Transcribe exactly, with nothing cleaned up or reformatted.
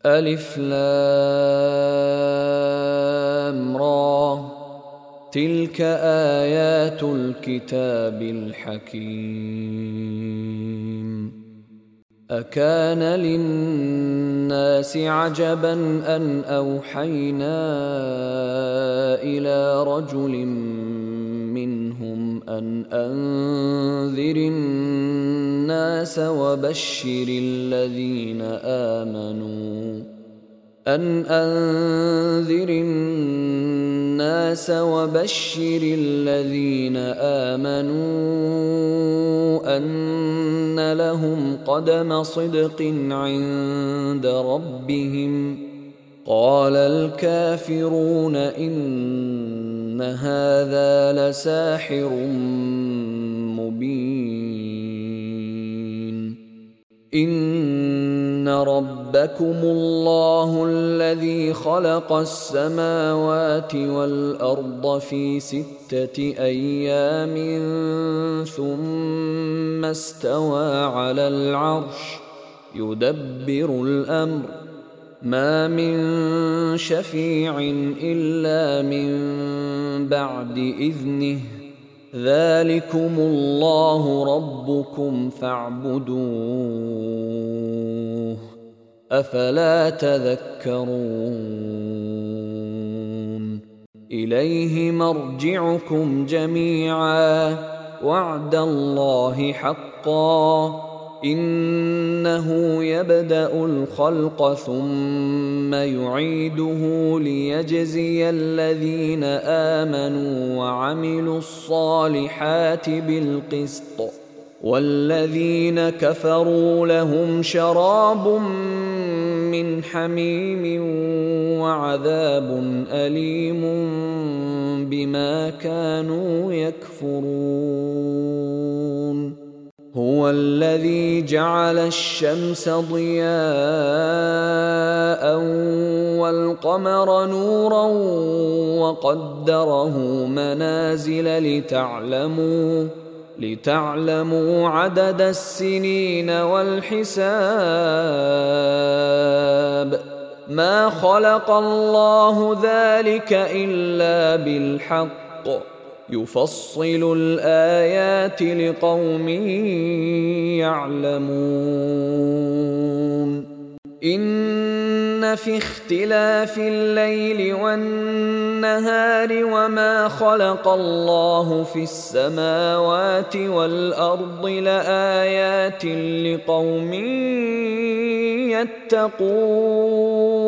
ألف لام را تلك آيات الكتاب الحكيم. أكان للناس عجبا أن أوحينا إلى رجل منهم أن أنذر الناس وبشر الذين آمنوا أن أنذر الناس وبشر الذين آمنوا أن لهم قدم صدق عند ربهم. قال الكافرون إن هذا لساحر مبين. إن ربكم الله الذي خلق السماوات والأرض في ستة أيام ثم استوى على العرش يدبر الأمر ما من شفيع إلا من بعد إذنه ذلكم الله ربكم فاعبدوه أفلا تذكرون. إليه مرجعكم جميعا وعد الله حقا إنه يبدأ الخلق ثم يعيده ليجزي الذين آمنوا وعملوا الصالحات بالقسط والذين كفروا لهم شراب من حميم وعذاب أليم بما كانوا يكفرون. هو الذي جعل الشمس ضياء والقمر نورا وقدره منازل لتعلموا لتعلموا عدد السنين والحساب. ما خلق الله ذلك إلا بالحق يفصل الآيات لقوم يعلمون. إن في اختلاف الليل والنهار وما خلق الله في السماوات والأرض لآيات لقوم يتقون.